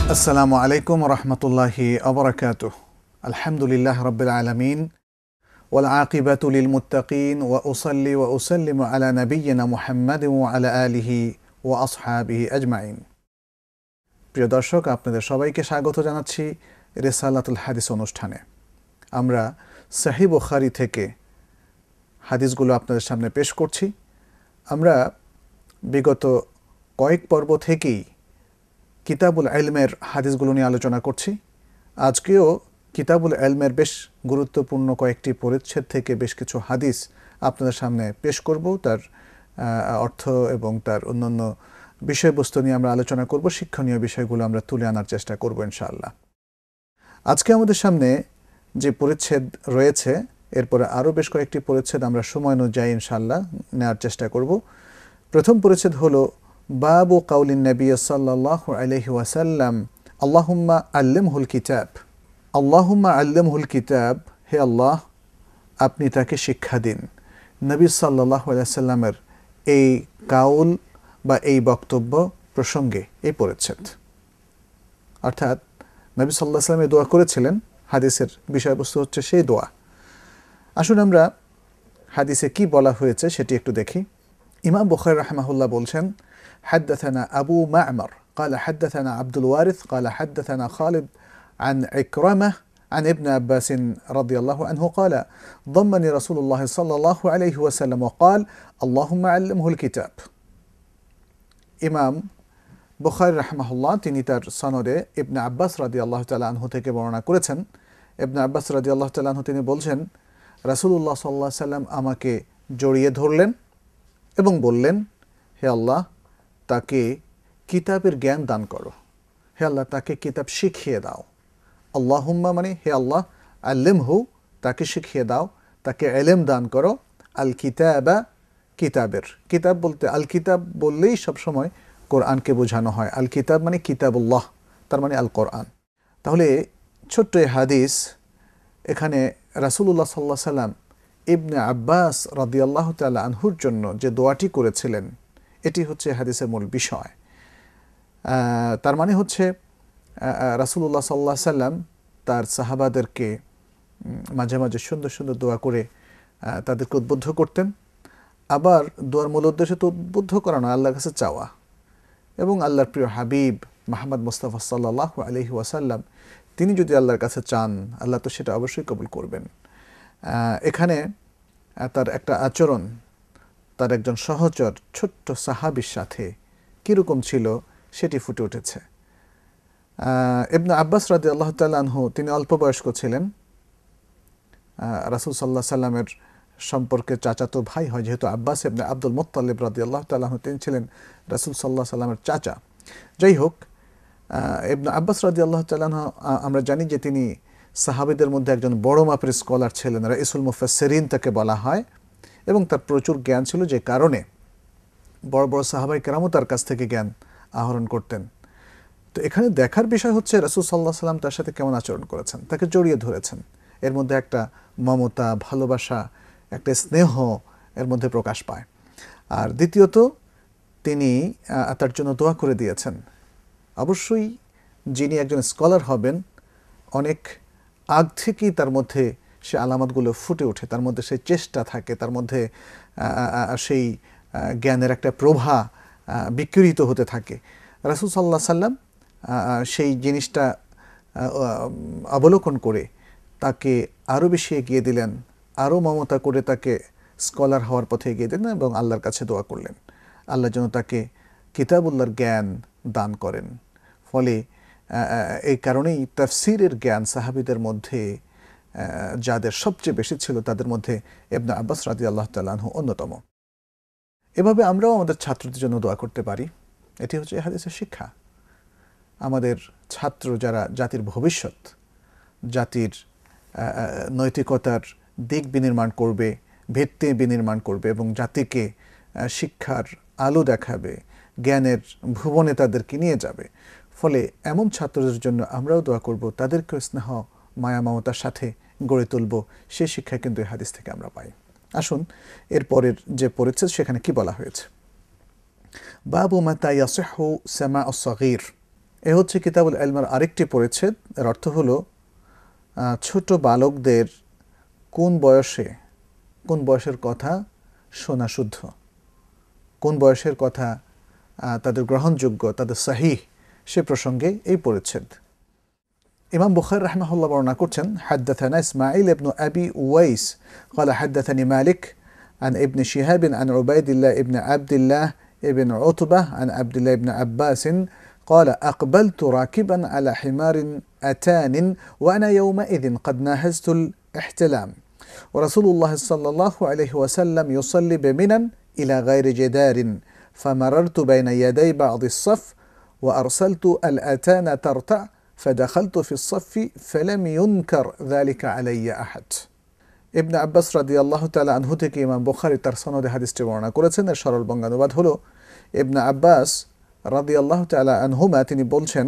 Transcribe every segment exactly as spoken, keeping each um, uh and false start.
আসসালামু আলাইকুম রহমতুল্লাহি আবরাকাতুহ। আলহামদুলিল্লাহ রাব্বিল আলামিন ওয়াল আকিবাতু লিল মুত্তাকিন ওয়া উসাল্লি ওয়া উসাল্লিমু আলা নাবিয়্যিনা মুহাম্মাদিন ওয়া আলা আলিহি ওয়া আসহাবিহি আজমাইন। প্রিয় দর্শক, আপনাদের সবাইকে স্বাগত জানাচ্ছি রিসালাতুল হাদিস অনুষ্ঠানে। আমরা সহিহ বুখারী থেকে হাদিসগুলো আপনাদের সামনে পেশ করছি। আমরা বিগত কয়েক পর্ব থেকেই কিতাবুল ইলমের হাদিসগুলো নিয়ে আলোচনা করছি। আজকেও কিতাবুল ইলমের বেশ গুরুত্বপূর্ণ কয়েকটি পরিচ্ছেদ থেকে বেশ কিছু হাদিস আপনাদের সামনে পেশ করব। তার অর্থ এবং তার অন্যান্য বিষয়বস্তু নিয়ে আমরা আলোচনা করব। শিক্ষণীয় বিষয়গুলো আমরা তুলে আনার চেষ্টা করব ইনশাআল্লাহ। আজকে আমাদের সামনে যে পরিচ্ছেদ রয়েছে, এরপরে আরও বেশ কয়েকটি পরিচ্ছেদ আমরা সময় অনুযায়ী ইনশাআল্লাহ নেওয়ার চেষ্টা করব। প্রথম পরিচ্ছেদ হলো বাবু কাউলিন নবী সাল্লাল্লাহু আলাইহি ওয়াসাল্লাম আল্লাহুম্মা আল্লিমহুল কিতাব। আল্লাহুম্মা আল্লিমহুল কিতাব, হে আল্লাহ আপনি তাকে শিক্ষা দিন। নবী সাল্লাল্লাহু আলাইহি ওয়াসাল্লামের এই কাউল বা এই বক্তব্য প্রসঙ্গে এই পরিচ্ছেদ, অর্থাৎ নবী সাল্লাল্লাহু আলাইহি ওয়াসাল্লাম এই দোয়া করেছিলেন। হাদিসের বিষয়বস্তু হচ্ছে সেই দোয়া। আসুন আমরা হাদিসে কি বলা হয়েছে সেটি একটু দেখি। ইমাম বুখারী রাহিমাহুল্লাহ বলছেন, حدثنا أبو معمر قال حدثنا عبد الوارث قال حدثنا خالد عن عكرمة عن ابن عباس رضي الله عنه قال ضمني رسول الله صلى الله عليه وسلم وقال اللهم علمه الكتاب। ইমাম বুখারী রাহিমাহুল্লাহ তিনি তার সনদে ইবনে আব্বাস রাদিয়াল্লাহু তাআলা আনহু থেকে বর্ণনা করেছেন। ইবনে আব্বাস রাদিয়াল্লাহু তাআলা আনহু তিনি বলছেন, রাসূলুল্লাহ সাল্লাল্লাহু আলাইহি ওয়াসাল্লাম আমাকে জড়িয়ে ধরলেন এবং বললেন, হে আল্লাহ তাকে কিতাবের জ্ঞান দান করো, হে আল্লাহ তাকে কিতাব শিখিয়ে দাও। আল্লাহুম্মা মানে হে আল্লাহ, আল্লিমহু তাকে শিখিয়ে দাও, তাকে ইলম দান করো। আল কিতাবা কিতাবের, কিতাব বলতে আল কিতাব বললেই সবসময় কোরআনকে বোঝানো হয়। আল কিতাব মানে কিতাবুল্লাহ, তার মানে আল কোরআন। তাহলে ছোট্ট এই হাদিস, এখানে রাসূলুল্লাহ সাল্লাল্লাহু আলাইহি সাল্লাম ইবনে আব্বাস রাদিয়াল্লাহু তাআলা আনহুর জন্য যে দোয়াটি করেছিলেন, এটি হচ্ছে হাদিসের মূল বিষয়। তার মানে হচ্ছে রাসূলুল্লাহ সাল্লাল্লাহু আলাইহি সাল্লাম তার সাহাবাদেরকে মাঝে মাঝে সুন্দর সুন্দর দোয়া করে তাদেরকে উদ্বুদ্ধ করতেন। আবার দোয়ার মূল উদ্দেশ্য তো উদ্বুদ্ধ করা নয়, আল্লাহর কাছে চাওয়া। এবং আল্লাহর প্রিয় হাবিব মুহাম্মদ মুস্তাফা সাল্লাল্লাহু আলাইহি ওয়াসাল্লাম তিনি যদি আল্লাহর কাছে চান, আল্লাহ তো সেটা অবশ্যই কবুল করবেন। এখানে তার একটা আচরণ, তার একজন সহচর ছোট্ট সাহাবীর সাথে কীরকম ছিল সেটি ফুটে উঠেছে। ইবনে আব্বাস রাদিয়াল্লাহু তাআলা আনহু তিনি অল্প বয়স্ক ছিলেন। রাসূল সাল্লাল্লাহু আলাইহি সাল্লামের সম্পর্কে চাচাতো ভাই হয়, যেহেতু আব্বাস ইবনে আব্দুল মুত্তালিব রাদিয়াল্লাহু তাআলা আনহু তিনি ছিলেন রাসূল সাল্লাল্লাহু আলাইহি সাল্লামের চাচা। যাই হোক, ইবনে আব্বাস রাদিয়াল্লাহু তাআলা আনহু আমরা জানি যে তিনি সাহাবীদের মধ্যে একজন বড় মাপের স্কলার ছিলেন, রাইসুল মুফাসসিরিন তাকে বলা হয়। এবং তার প্রচুর জ্ঞান ছিল, যে কারণে বড় বড় সাহাবায়ে কেরামও তার কাছ থেকে জ্ঞান আহরণ করতেন। তো এখানে দেখার বিষয় হচ্ছে রাসূল সাল্লাল্লাহু আলাইহি সাল্লাম তার সাথে কেমন আচরণ করেছেন, তাকে জড়িয়ে ধরেছেন। এর মধ্যে একটা মমতা, ভালোবাসা, একটা স্নেহ এর মধ্যে প্রকাশ পায়। আর দ্বিতীয়ত তিনি তার জন্য দোয়া করে দিয়েছেন। অবশ্যই যিনি একজন স্কলার হবেন, অনেক আগ থেকেই তার মধ্যে সে আলামতগুলো ফুটে ওঠে, তার মধ্যে সেই চেষ্টা থাকে, তার মধ্যে সেই জ্ঞানের একটা প্রভা বিকৃত হতে থাকে। রাসূল সাল্লাল্লাহু আলাইহি সাল্লাম সেই জিনিসটা অবলোকন করে তাকে আরও বেশি এগিয়ে দিলেন, আরও মমতা করে তাকে স্কলার হওয়ার পথে এগিয়ে দিলেন এবং আল্লাহর কাছে দোয়া করলেন আল্লাহ যেন তাকে কিতাবুল্লাহর জ্ঞান দান করেন। ফলে এই কারণেই তাফসীরের জ্ঞান সাহাবীদের মধ্যে যাদের সবচেয়ে বেশি ছিল, তাদের মধ্যে ইবনে আব্বাস রাদিয়াল্লাহু তাআলা আনহু অন্যতম। এভাবে আমরাও আমাদের ছাত্রদের জন্য দোয়া করতে পারি। এটি হচ্ছে এই হাদিসের শিক্ষা। আমাদের ছাত্র যারা জাতির ভবিষ্যৎ, জাতির নৈতিকতার দিক বিনির্মাণ করবে, ভিত্তি বিনির্মাণ করবে এবং জাতিকে শিক্ষার আলো দেখাবে, জ্ঞানের ভুবনে তাদেরকে নিয়ে যাবে। ফলে এমন ছাত্রদের জন্য আমরাও দোয়া করব, তাদেরকে স্নেহ মায়া মমতার সাথে গড়ে তুলব। সেই শিক্ষা কিন্তু এই হাদিস থেকে আমরা পাই। আসুন এর পরের যে পরিচ্ছেদ সেখানে কি বলা হয়েছে। বাবু মাতা ইয়াসিহু সামাউস সাগীর। এ হচ্ছে কিতাবুল ইলমের আরেকটি পরিচ্ছেদ। এর অর্থ হলো ছোট বালকদের কোন বয়সে কোন বয়সের কথা শোনা শুদ্ধ, কোন বয়সের কথা তাদের গ্রহণযোগ্য, তাদের সহিহ, সে প্রসঙ্গে এই পরিচ্ছেদ। ইমাম বুখারী রাহিমাহুল্লাহ বর্ণনা করছেন, হাদ্দাথানা ইসমাঈল ইবনে আবি উওয়াইস قال حدثني مالك عن ابن شهاب عن عبيد الله ابن عبد الله ابن عتبة عن عبد الله بن عباس قال أقبلت راكبا على حمار أتان وأنا يومئذ قد ناهزت الاحتلام ورسول الله صلى الله عليه وسلم يصلي بمنى إلى غير جدار فمررت بين يدي بعض الصف وأرسلت الأتان ترتع فدخلت في الصف فلم ينكر ذلك علي أحد. ইবনে আব্বাস রাদিয়াল্লাহু তাআলা আনহু থেকে ইমাম বুখারী তার সনদে হাদিসটি বর্ণনা করেছেন। এর সরল বঙ্গানুবাদ হলো, ইবনে আব্বাস রাদিয়াল্লাহু তাআলা আনহুমা তিনি বলছেন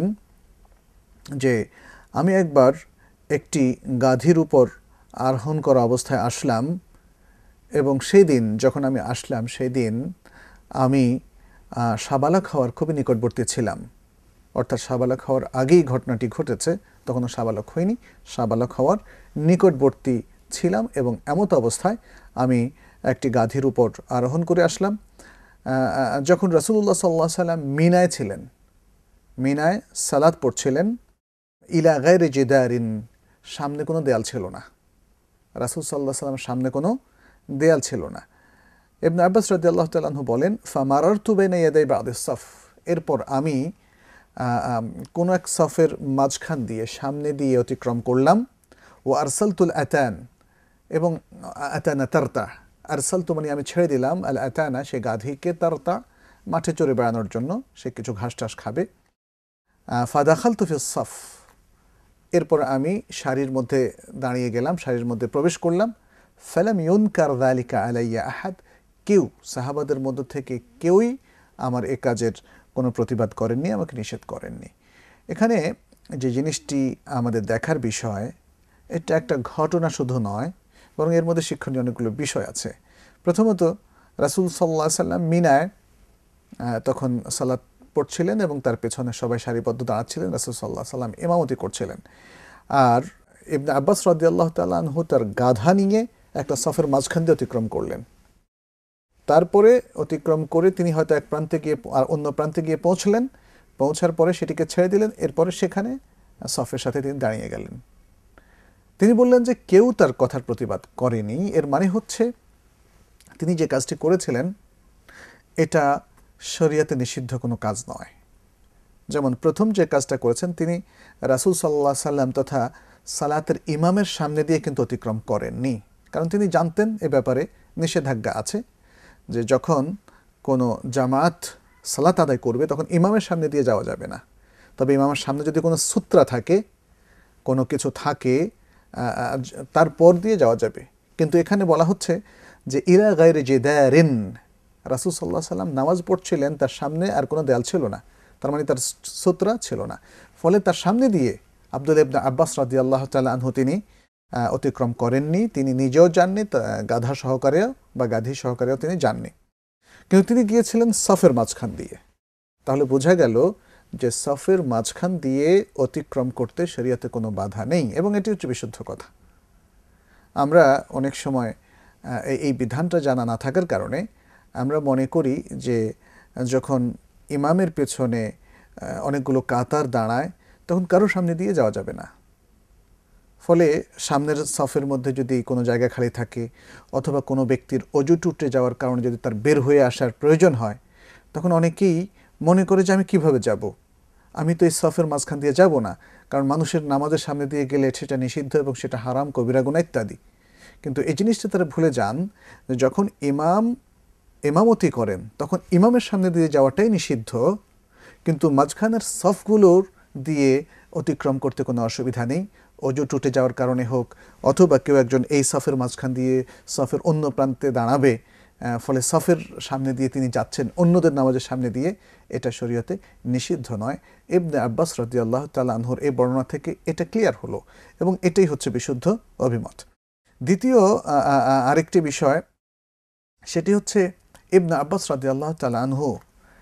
যে আমি একবার একটি গাধীর উপর আরোহণ করা অবস্থায় আসলাম এবং সেই দিন যখন আমি আসলাম সেই দিন আমি সাবালক হওয়ার খুবই নিকটবর্তী ছিলাম। অর্থাৎ সাবালক হওয়ার আগেই ঘটনাটি ঘটেছে, তখনও সাবালক হয়নি, সাবালক হওয়ার নিকটবর্তী ছিলাম এবং এমত অবস্থায় আমি একটি গাধীর উপর আরোহণ করে আসলাম। যখন রাসূলুল্লাহ সাল্লাল্লাহু আলাইহি সাল্লাম মিনায় ছিলেন, মিনায় সালাত পড়ছিলেন, ইলা গায়রি জিদারিন, সামনে কোনো দেয়াল ছিল না, রাসূল সাল্লাল্লাহু আলাইহি সাল্লামের সামনে কোনো দেয়াল ছিল না। ইবনে আব্বাস রাদিয়াল্লাহু তাআলা আনহু বলেন, ফামারারতু বাইনা ইয়াদাই বাদিস সাফ, এরপর আমি কোনো এক সফের মাঝখান দিয়ে সামনে দিয়ে অতিক্রম করলাম। ও আরসালতুল আতান, এবং আতানা তারতা, আরসালতু মানে আমি ছেড়ে দিলাম, আল আতানা সে গাধীকে, তারতা মাঠে চড়ে বেড়ানোর জন্য, সে কিছু ঘাস টাস খাবে। ফাদাখালতু ফিস সাফ, এরপর আমি সারির মধ্যে দাঁড়িয়ে গেলাম, সারির মধ্যে প্রবেশ করলাম। ফালাম ইউনকার যালিকা আলাইয়া আহাদ, কেউ সাহাবাদের মধ্য থেকে কেউই আমার এ কাজের কোনো প্রতিবাদ করেননি, আমাকে নিষেধ করেননি। এখানে যে জিনিসটি আমাদের দেখার বিষয়, এটা একটা ঘটনা শুধু নয়, বরং এর মধ্যে শিক্ষণীয় অনেকগুলো বিষয় আছে। প্রথমত, রাসূল সাল্লাল্লাহু আলাইহি সাল্লাম মিনায় তখন সালাত পড়ছিলেন এবং তার পেছনে সবাই সারিবদ্ধ দাঁড়াচ্ছিলেন, রাসূল সাল্লাল্লাহু আলাইহি সাল্লাম ইমামতি করছিলেন। আর ইবনে আব্বাস রাদিয়াল্লাহু তাআলা আনহু তার গাধা নিয়ে একটা সফের মাঝখান দিয়ে অতিক্রম করলেন। তারপরে অতিক্রম করে তিনি হয়তো এক প্রান্তে গিয়ে আর অন্য প্রান্তে গিয়ে পৌঁছলেন, পৌঁছার পরে সেটিকে ছেড়ে দিলেন, এরপরে সেখানে সফের সাথে তিনি দাঁড়িয়ে গেলেন। তিনি বললেন যে কেউ তার কথার প্রতিবাদ করেনি। এর মানে হচ্ছে তিনি যে কাজটি করেছিলেন এটা শরীয়তে নিষিদ্ধ কোনো কাজ নয়। যেমন প্রথম যে কাজটা করেছেন, তিনি রাসূল সাল্লাল্লাহু আলাইহি সাল্লাম তথা সালাতের ইমামের সামনে দিয়ে কিন্তু অতিক্রম করেননি, কারণ তিনি জানতেন এ ব্যাপারে নিষেধাজ্ঞা আছে, যে যখন কোনো জামাত সালাত আদায় করবে তখন ইমামের সামনে দিয়ে যাওয়া যাবে না। তবে ইমামের সামনে যদি কোনো সূত্রা থাকে, কোনো কিছু থাকে, তারপর দিয়ে যাওয়া যাবে। কিন্তু এখানে বলা হচ্ছে যে ইলা গায়রি জিদারিন, রাসূল সাল্লাল্লাহু আলাইহি সাল্লাম নামাজ পড়ছিলেন, তার সামনে আর কোনো দেয়াল ছিল না, তার মানে তার সূত্রা ছিল না। ফলে তার সামনে দিয়ে আব্দুল্লাহ ইবনে আব্বাস রাদিয়াল্লাহু তাআলা আনহু তিনি অতিক্রম করেননি, তিনি নিজেও যাননি, গাধা সহকারেও বা গাধী সহকারেও তিনি যাননি, কিন্তু তিনি গিয়েছিলেন সফের মাঝখান দিয়ে। তাহলে বোঝা গেল যে সফের মাঝখান দিয়ে অতিক্রম করতে শরীয়তে কোনো বাধা নেই, এবং এটি হচ্ছে বিশুদ্ধ কথা। আমরা অনেক সময় এই বিধানটা জানা না থাকার কারণে আমরা মনে করি যে যখন ইমামের পেছনে অনেকগুলো কাতার দাঁড়ায় তখন কারো সামনে দিয়ে যাওয়া যাবে না। ফলে সামনের সফের মধ্যে যদি কোনো জায়গা খালি থাকে, অথবা কোনো ব্যক্তির অজু টুটে যাওয়ার কারণে যদি তার বের হয়ে আসার প্রয়োজন হয়, তখন অনেকেই মনে করে যে আমি কিভাবে যাব, আমি তো এই সফের মাঝখান দিয়ে যাব না, কারণ মানুষের নামাজের সামনে দিয়ে গেলে সেটা নিষিদ্ধ এবং সেটা হারাম, কবিরা গুনাহ ইত্যাদি। কিন্তু এই জিনিসটা তারা ভুলে যান যে যখন ইমাম ইমামতি করেন তখন ইমামের সামনে দিয়ে যাওয়াটাই নিষিদ্ধ, কিন্তু মাঝখানের সফগুলোর দিয়ে অতিক্রম করতে কোনো অসুবিধা নেই। অজু টুটে যাওয়ার কারণে হোক, অথবা কেউ একজন এই সফের মাঝখান দিয়ে সফের অন্য প্রান্তে দাঁড়াবে, ফলে সফের সামনে দিয়ে তিনি যাচ্ছেন অন্যদের নামাজের সামনে দিয়ে, এটা শরীয়তে নিষিদ্ধ নয়। ইবনে আব্বাস রাদিয়াল্লাহু তাআলা আনহুর এই বর্ণনা থেকে এটা ক্লিয়ার হলো, এবং এটাই হচ্ছে বিশুদ্ধ অভিমত। দ্বিতীয় আরেকটি বিষয়, সেটি হচ্ছে ইবনে আব্বাস রাদিয়াল্লাহু তাআলা আনহু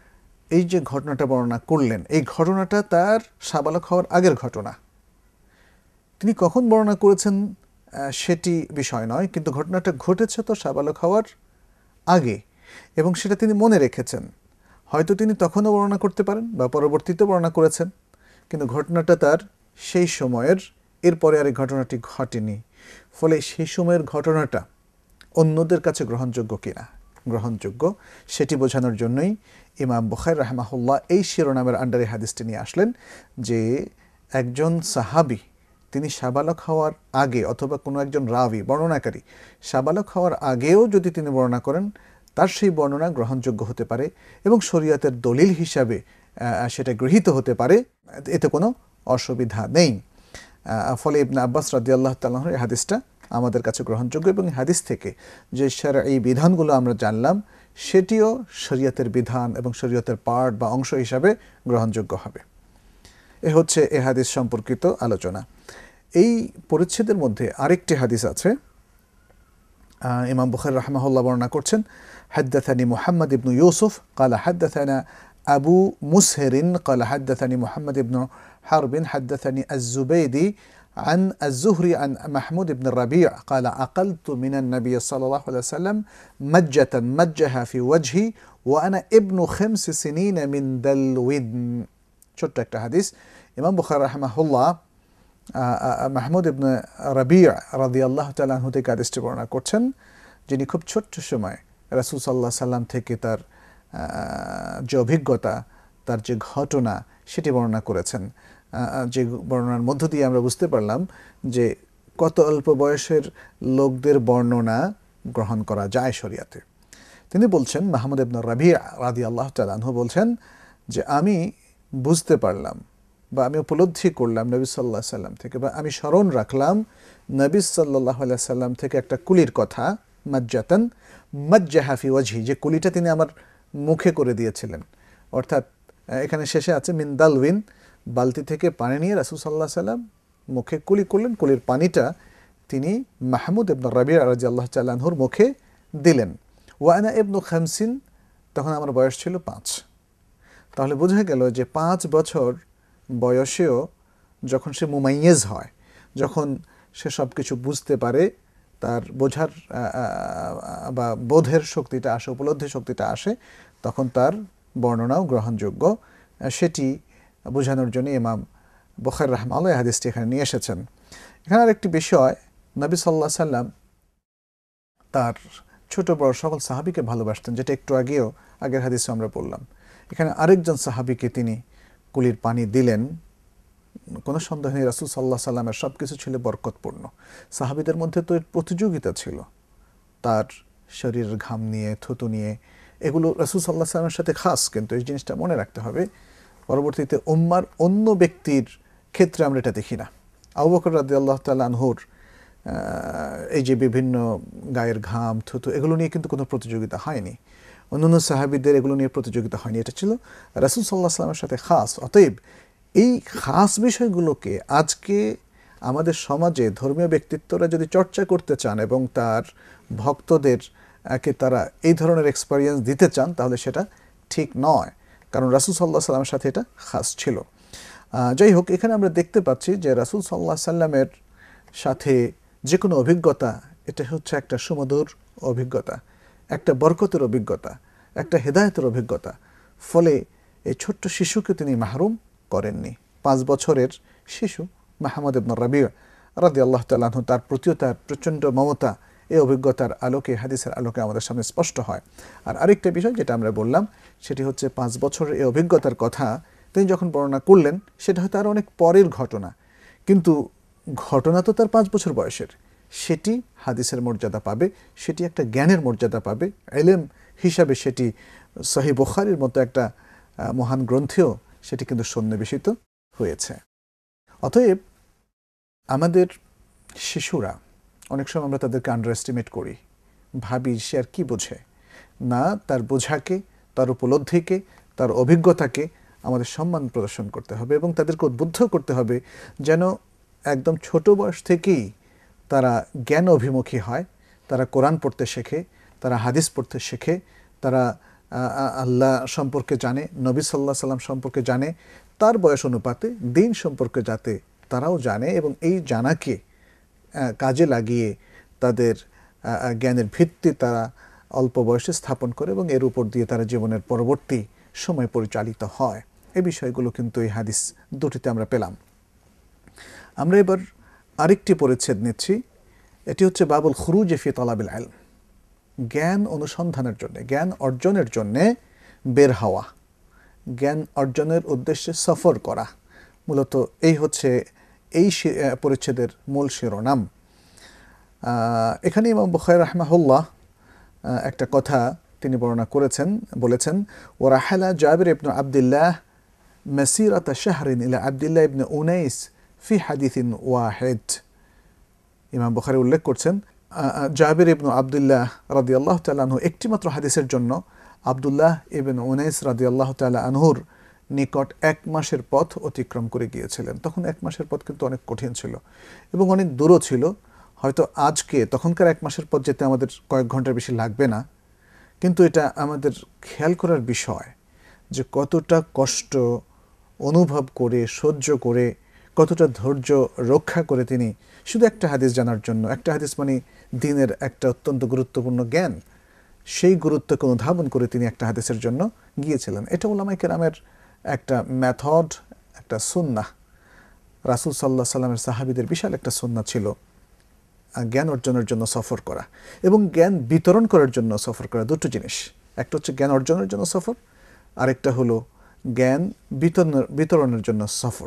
এই যে ঘটনাটা বর্ণনা করলেন, এই ঘটনাটা তার সাবালক হওয়ার আগের ঘটনা। তিনি কখন বর্ণনা করেছেন সেটি বিষয় নয়, কিন্তু ঘটনাটা ঘটেছে তো সাবালক হওয়ার আগে, এবং সেটা তিনি মনে রেখেছেন। হয়তো তিনি তখনও বর্ণনা করতে পারেন বা পরবর্তীতে বর্ণনা করেছেন, কিন্তু ঘটনাটা তার সেই সময়ের, এরপরে আর এই ঘটনাটি ঘটেনি। ফলে সেই সময়ের ঘটনাটা অন্যদের কাছে গ্রহণযোগ্য কিনা, গ্রহণযোগ্য সেটি বোঝানোর জন্যই ইমাম বুখারী রাহিমাহুল্লাহ এই শিরোনামের আন্ডারে হাদিসটি নিয়ে আসলেন যে একজন সাহাবী তিনি সাবালক হওয়ার আগে, অথবা কোনো একজন রাবি বর্ণনাকারী সাবালক হওয়ার আগেও যদি তিনি বর্ণনা করেন, তার সেই বর্ণনা গ্রহণযোগ্য হতে পারে এবং শরীয়তের দলিল হিসাবে সেটা গৃহীত হতে পারে, এতে কোনো অসুবিধা নেই। ফলে ইবনে আব্বাস রাদিয়াল্লাহু তাআলা এই হাদিসটা আমাদের কাছে গ্রহণযোগ্য, এবং হাদিস থেকে যে শরঈ বিধানগুলো আমরা জানলাম সেটিও শরীয়তের বিধান এবং শরীয়তের পার্ট বা অংশ হিসাবে গ্রহণযোগ্য হবে। এ হচ্ছে এ হাদিস সম্পর্কিত আলোচনা। এই পরিচ্ছেদের মধ্যে আরেকটি হাদিস আছে, ইমাম বুখারী রাহিমাহুল্লাহ বর্ণনা করছেন, হাদ্দাথানি মুহাম্মদ ইবনু ইউসুফ قال حدثنا أبو مسهر قال حدثني محمد بن حرب حدثني الزبيدي عن الزهري عن محمود بن الربيع قال عقلت من النبي صلى الله عليه وسلم مجة مجها في وجهي وأنا ابن خمس سنين من دلود. ছোট্ট একটা হাদিস। ইমাম বুখারী রাহিমাহুল্লাহ মাহমুদ ইবনে রাবি' রাদিয়াল্লাহু তাআলা আনহু থেকে হাদিসটি বর্ণনা করছেন, যিনি খুব ছোট্ট সময় রাসূল সাল্লাল্লাহু আলাইহি সাল্লাম থেকে তার যে অভিজ্ঞতা, তার যে ঘটনা সেটি বর্ণনা করেছেন। যে বর্ণনার মধ্য দিয়ে আমরা বুঝতে পারলাম যে কত অল্প বয়সের লোকদের বর্ণনা গ্রহণ করা যায় শরীয়তে। তিনি বলছেন, মাহমুদ ইবনে রাবি' রাদিয়াল্লাহু তাআলা আনহু বলছেন যে আমি বুঝতে পারলাম বা আমি উপলব্ধি করলাম নবী সাল্লাল্লাহু আলাইহি সাল্লাম থেকে, বা আমি স্মরণ রাখলাম নবী সাল্লাল্লাহু আলাইহি সাল্লাম থেকে একটা কুলির কথা, মাজ্জাতান মাজ্জাহা ফি ওয়াজহি, যে কুলিটা তিনি আমার মুখে করে দিয়েছিলেন। অর্থাৎ এখানে শেষে আছে মিন দালউইন, বালতি থেকে পানি নিয়ে রাসূল সাল্লাল্লাহু আলাইহি সাল্লাম মুখে কুলি করলেন, কুলির পানিটা তিনি মাহমুদ ইবনে রাবি' রাদিয়াল্লাহু তাআলা আনহুর মুখে দিলেন। ওয়া আনা ইবনু খামসিন, তখন আমার বয়স ছিল পাঁচ। তাহলে বোঝা গেল যে পাঁচ বছর বয়সেও যখন সে মুমাইয়েজ হয়, যখন সে সব কিছু বুঝতে পারে, তার বোঝার বা বোধের শক্তিটা আসে, উপলব্ধির শক্তিটা আসে, তখন তার বর্ণনাও গ্রহণযোগ্য। সেটি বোঝানোর জন্য ইমাম বুখারী রাহিমাহুল্লাহ হাদিসটি এখানে নিয়ে এসেছেন। এখানে আরেকটি বিষয়, নবী সাল্লাল্লাহু আলাইহি সাল্লাম তার ছোট বড় সকল সাহাবীকে ভালোবাসতেন, যেটা একটু আগেও আগের হাদিসে আমরা বললাম। এখানে আরেকজন সাহাবীকে তিনি কুলির পানি দিলেন, কোনো সন্দেহ নেই রাসূল সাল্লাল্লাহু আলাইহি সাল্লামের সব কিছু ছিল বরকতপূর্ণ। সাহাবীদের মধ্যে তো এর প্রতিযোগিতা ছিল, তার শরীরের ঘাম নিয়ে, থুতু নিয়ে, এগুলো রাসূল সাল্লাল্লাহু আলাইহি সাল্লামের সাথে খাস। কিন্তু এই জিনিসটা মনে রাখতে হবে, পরবর্তীতে উম্মার অন্য ব্যক্তির ক্ষেত্রে আমরা এটা দেখি না। আবু বকর রাদিয়াল্লাহু তাআলা আনহুর এই যে বিভিন্ন গায়ের ঘাম, থুতু, এগুলো নিয়ে কিন্তু কোনো প্রতিযোগিতা হয়নি। অন্যান্য সাহাবীদের এগুলো নিয়ে প্রতিযোগিতা হয়নি, এটা ছিল রাসূল সাল্লাল্লাহু আলাইহি সাল্লামের সাথে খাস। অতএব এই খাস বিষয়গুলোকে আজকে আমাদের সমাজে ধর্মীয় ব্যক্তিত্বরা যদি চর্চা করতে চান এবং তার ভক্তদের কে তারা এই ধরনের এক্সপেরিয়েন্স দিতে চান, তাহলে সেটা ঠিক নয়, কারণ রাসূল সাল্লাল্লাহু আলাইহি সাল্লামের সাথে এটা খাস ছিল। যাই হোক, এখানে আমরা দেখতে পাচ্ছি যে রাসূল সাল্লাল্লাহু আলাইহি সাল্লামের সাথে যে কোনো অভিজ্ঞতা, এটা হচ্ছে একটা সুমধুর অভিজ্ঞতা, একটা বরকতের অভিজ্ঞতা, একটা হেদায়েতের অভিজ্ঞতা। ফলে এই ছোট্ট শিশুকে তিনি মাহরুম করেননি। পাঁচ বছরের শিশু মাহমুদ ইবনে রাবি' রাদিয়াল্লাহু তাআলা আনহু, তার প্রতিও তার প্রচণ্ড মমতা এই অভিজ্ঞতার আলোকে, হাদিসের আলোকে আমাদের সামনে স্পষ্ট হয়। আর আরেকটা বিষয় যেটা আমরা বললাম, সেটি হচ্ছে পাঁচ বছরের এই অভিজ্ঞতার কথা তিনি যখন বর্ণনা করলেন, সেটা হয়তো আর অনেক পরের ঘটনা, কিন্তু ঘটনা তো তার পাঁচ বছর বয়সের, সেটি হাদিসের মর্যাদা পাবে, সেটি একটা জ্ঞানের মর্যাদা পাবে, ইলম হিসাবে সেটি সহিহ বুখারীর মতো একটা মহান গ্রন্থেও সেটি কিন্তু সন্নিবেশিত হয়েছে। অতএব আমাদের শিশুরা, অনেক সময় আমরা তাদেরকে আন্ডার এস্টিমেট করি, ভাবি সে আর কি বোঝে না, তার বোঝাকে, তার উপলব্ধিকে, তার অভিজ্ঞতাকে আমাদের সম্মান প্রদর্শন করতে হবে এবং তাদেরকে উদ্বুদ্ধ করতে হবে যেন একদম ছোট বয়স থেকেই তারা জ্ঞান অভিমুখী হয়, তারা কোরআন পড়তে শেখে, তারা হাদিস পড়তে শেখে, তারা আল্লাহ সম্পর্কে জানে, নবী সাল্লাল্লাহু আলাইহি সাল্লাম সম্পর্কে জানে, তার বয়স অনুপাতে দিন সম্পর্কে যাতে তারাও জানে এবং এই জানাকে কাজে লাগিয়ে তাদের জ্ঞানের ভিত্তি তারা অল্প বয়সে স্থাপন করে এবং এর উপর দিয়ে তারা জীবনের পরবর্তী সময় পরিচালিত হয়। এই বিষয়গুলো কিন্তু এই হাদিস দুটিতে আমরা পেলাম। আমরা এবার আরেকটি পরিচ্ছেদ নিচ্ছি, এটি হচ্ছে বাবুল খুরুজ ফি তালাবিল ইলম, জ্ঞান অনুসন্ধানের জন্য, জ্ঞান অর্জনের জন্যে বের হওয়া, জ্ঞান অর্জনের উদ্দেশ্যে সফর করা, মূলত এই হচ্ছে এই পরিচ্ছেদের মূল শিরোনাম। এখানে ইমাম বুখারী রাহিমাহুল্লাহ একটা কথা তিনি বর্ণনা করেছেন, বলেছেন ওয়ারাহালা জাবির ইবনে আবদুল্লাহ মাসিরাতা শাহরিন ইলা আবদুল্লাহ ইবনে উনাইস ফি হাদিসিন ওয়াহিদ। ইমাম বুখারী উল্লেখ করছেন জাবির ইবনে আবদুল্লাহ রাদিয়াল্লাহু তাআলা আনহু একটিমাত্র হাদিসের জন্য আবদুল্লাহ ইবনে উনাইস রাদিয়াল্লাহু তাআলা আনহুর নিকট এক মাসের পথ অতিক্রম করে গিয়েছিলেন। তখন এক মাসের পথ কিন্তু অনেক কঠিন ছিল এবং অনেক দূরও ছিল। হয়তো আজকে তখনকার এক মাসের পথ যেতে আমাদের কয়েক ঘন্টার বেশি লাগবে না, কিন্তু এটা আমাদের খেয়াল করার বিষয় যে কতটা কষ্ট অনুভব করে, সহ্য করে, কতটা ধৈর্য রক্ষা করে তিনি শুধু একটা হাদিস জানার জন্য, একটা হাদিস মানে দিনের একটা অত্যন্ত গুরুত্বপূর্ণ জ্ঞান, সেই গুরুত্বকে অনুধাবন করে তিনি একটা হাদিসের জন্য গিয়েছিলেন। এটা উলামায়ে কেরামের একটা মেথড, একটা সুন্নাহ। রাসূল সাল্লাল্লাহু আলাইহি সাল্লামের সাহাবীদের বিশাল একটা সুন্নাহ ছিল জ্ঞান অর্জনের জন্য সফর করা এবং জ্ঞান বিতরণ করার জন্য সফর করা। দুটো জিনিস, একটা হচ্ছে জ্ঞান অর্জনের জন্য সফর, আরেকটা হলো জ্ঞান বিতরণের বিতরণের জন্য সফর।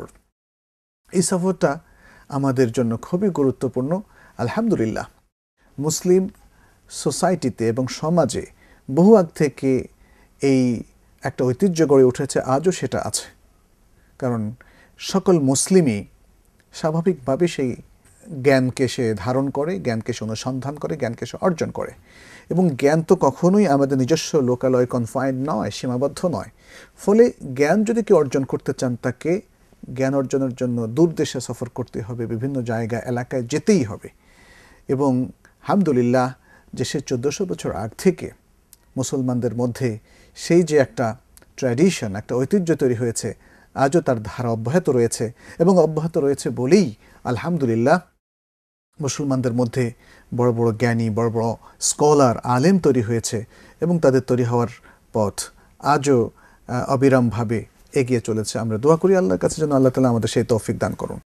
এই সফরটা আমাদের জন্য খুবই গুরুত্বপূর্ণ। আলহামদুলিল্লাহ, মুসলিম সোসাইটিতে এবং সমাজে বহু আগ থেকে এই একটা ঐতিহ্য গড়ে উঠেছে, আজও সেটা আছে। কারণ সকল মুসলিমই স্বাভাবিকভাবে সেই জ্ঞানকে সে ধারণ করে, জ্ঞানকে সে অনুসন্ধান করে, জ্ঞানকে সে অর্জন করে। এবং জ্ঞান তো কখনোই আমাদের নিজস্ব লোকালয় কনফাইন্ড নয়, সীমাবদ্ধ নয়। ফলে জ্ঞান যদি কেউ অর্জন করতে চান, তাকে জ্ঞান অর্জনের জন্য দূর দেশে সফর করতে হবে, বিভিন্ন জায়গা এলাকায় যেতেই হবে। এবং আলহামদুলিল্লাহ যে সে চোদ্দোশো বছর আগ থেকে মুসলমানদের মধ্যে সেই যে একটা ট্র্যাডিশন, একটা ঐতিহ্য তৈরি হয়েছে, আজও তার ধারা অব্যাহত রয়েছে। এবং অব্যাহত রয়েছে বলেই আলহামদুলিল্লাহ মুসলমানদের মধ্যে বড় বড় জ্ঞানী, বড় বড় স্কলার, আলেম তৈরি হয়েছে এবং তাদের তৈরি হওয়ার পথ আজও অবিরামভাবে এগিয়ে চলেছে। আমরা দোয়া করি আল্লাহর কাছে যেন আল্লাহ তাআলা আমাদের সেই তৌফিক দান করুন।